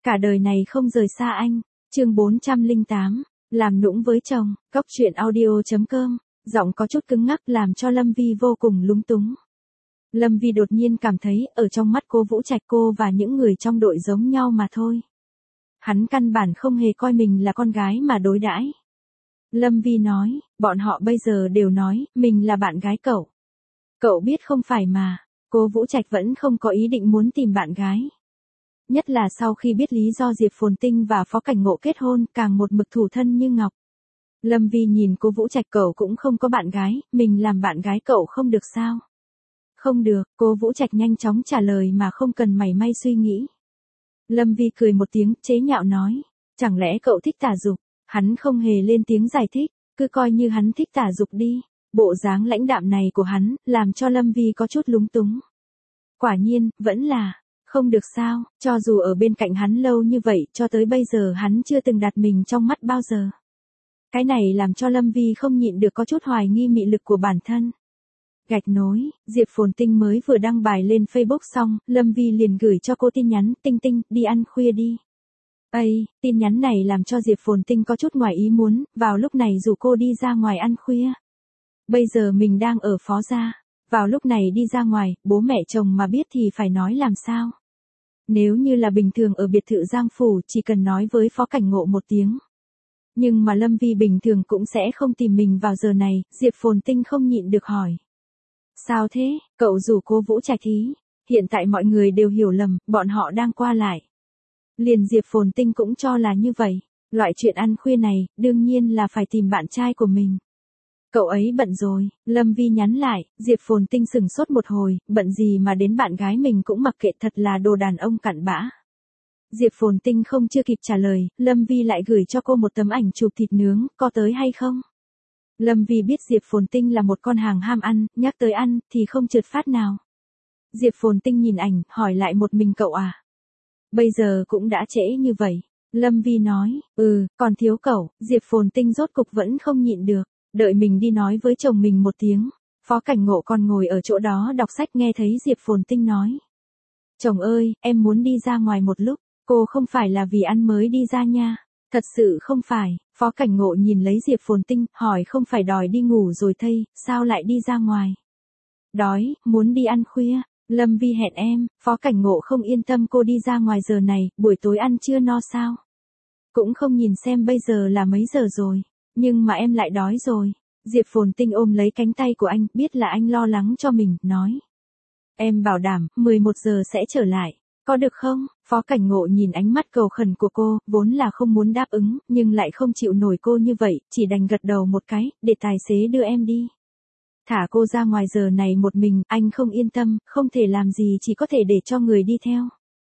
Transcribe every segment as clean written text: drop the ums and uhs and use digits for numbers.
Cả đời này không rời xa anh. Chương 408. Làm nũng với chồng. Cóc truyện audio.com. Giọng có chút cứng ngắc làm cho Lâm Vi vô cùng lúng túng. Lâm Vi đột nhiên cảm thấy ở trong mắt cô Vũ Trạch cô và những người trong đội giống nhau mà thôi. Hắn căn bản không hề coi mình là con gái mà đối đãi. Lâm Vi nói, bọn họ bây giờ đều nói, mình là bạn gái cậu. Cậu biết không phải mà, cô Vũ Trạch vẫn không có ý định muốn tìm bạn gái. Nhất là sau khi biết lý do Diệp Phồn Tinh và Phó Cảnh Ngộ kết hôn càng một mực thủ thân như ngọc. Lâm Vi nhìn cô Vũ Trạch, cậu cũng không có bạn gái, mình làm bạn gái cậu không được sao? Không được, cô Vũ Trạch nhanh chóng trả lời mà không cần mảy may suy nghĩ. Lâm Vi cười một tiếng, chế nhạo nói, chẳng lẽ cậu thích tả dục? Hắn không hề lên tiếng giải thích, cứ coi như hắn thích tả dục đi. Bộ dáng lãnh đạm này của hắn, làm cho Lâm Vi có chút lúng túng. Quả nhiên, vẫn là, không được sao, cho dù ở bên cạnh hắn lâu như vậy, cho tới bây giờ hắn chưa từng đặt mình trong mắt bao giờ. Cái này làm cho Lâm Vi không nhịn được có chút hoài nghi mị lực của bản thân. Gạch nối, Diệp Phồn Tinh mới vừa đăng bài lên Facebook xong, Lâm Vi liền gửi cho cô tin nhắn, Tinh Tinh, đi ăn khuya đi. Tin nhắn này làm cho Diệp Phồn Tinh có chút ngoài ý muốn, vào lúc này rủ cô đi ra ngoài ăn khuya. Bây giờ mình đang ở Phó Gia, vào lúc này đi ra ngoài, bố mẹ chồng mà biết thì phải nói làm sao. Nếu như là bình thường ở biệt thự Giang Phủ chỉ cần nói với Phó Cảnh Ngộ một tiếng. Nhưng mà Lâm Vi bình thường cũng sẽ không tìm mình vào giờ này, Diệp Phồn Tinh không nhịn được hỏi. Sao thế, cậu rủ cô Vũ Trạch ý, hiện tại mọi người đều hiểu lầm, bọn họ đang qua lại. Liền Diệp Phồn Tinh cũng cho là như vậy, loại chuyện ăn khuya này, đương nhiên là phải tìm bạn trai của mình. Cậu ấy bận rồi, Lâm Vi nhắn lại, Diệp Phồn Tinh sừng sốt một hồi, bận gì mà đến bạn gái mình cũng mặc kệ, thật là đồ đàn ông cặn bã. Diệp Phồn Tinh không chưa kịp trả lời, Lâm Vi lại gửi cho cô một tấm ảnh chụp thịt nướng, có tới hay không? Lâm Vi biết Diệp Phồn Tinh là một con hàng ham ăn, nhắc tới ăn, thì không trượt phát nào. Diệp Phồn Tinh nhìn ảnh, hỏi lại một mình cậu à? Bây giờ cũng đã trễ như vậy. Lâm Vi nói, còn thiếu cậu, Diệp Phồn Tinh rốt cục vẫn không nhịn được, đợi mình đi nói với chồng mình một tiếng. Phó Cảnh Ngộ còn ngồi ở chỗ đó đọc sách nghe thấy Diệp Phồn Tinh nói. Chồng ơi, em muốn đi ra ngoài một lúc, cô không phải là vì ăn mới đi ra nha. Thật sự không phải, Phó Cảnh Ngộ nhìn lấy Diệp Phồn Tinh, hỏi không phải đòi đi ngủ rồi thây, sao lại đi ra ngoài? Đói, muốn đi ăn khuya. Lâm Vi hẹn em, Phó Cảnh Ngộ không yên tâm cô đi ra ngoài giờ này, buổi tối ăn chưa no sao? Cũng không nhìn xem bây giờ là mấy giờ rồi, nhưng mà em lại đói rồi. Diệp Phồn Tinh ôm lấy cánh tay của anh, biết là anh lo lắng cho mình, nói. Em bảo đảm, 11 giờ sẽ trở lại, có được không? Phó Cảnh Ngộ nhìn ánh mắt cầu khẩn của cô, vốn là không muốn đáp ứng, nhưng lại không chịu nổi cô như vậy, chỉ đành gật đầu một cái, để tài xế đưa em đi. Thả cô ra ngoài giờ này một mình, anh không yên tâm, không thể làm gì chỉ có thể để cho người đi theo.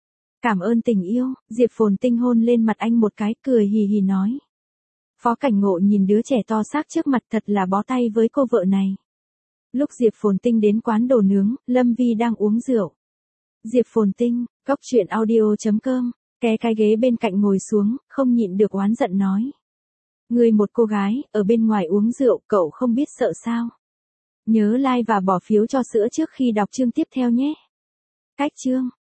Cảm ơn tình yêu, Diệp Phồn Tinh hôn lên mặt anh một cái, cười hì hì nói. Phó Cảnh Ngộ nhìn đứa trẻ to xác trước mặt thật là bó tay với cô vợ này. Lúc Diệp Phồn Tinh đến quán đồ nướng, Lâm Vi đang uống rượu. Diệp Phồn Tinh, cóc truyện audio.com, cái ghế bên cạnh ngồi xuống, không nhịn được oán giận nói. Người một cô gái, ở bên ngoài uống rượu, cậu không biết sợ sao? Nhớ like và bỏ phiếu cho sữa trước khi đọc chương tiếp theo nhé. Cách chương.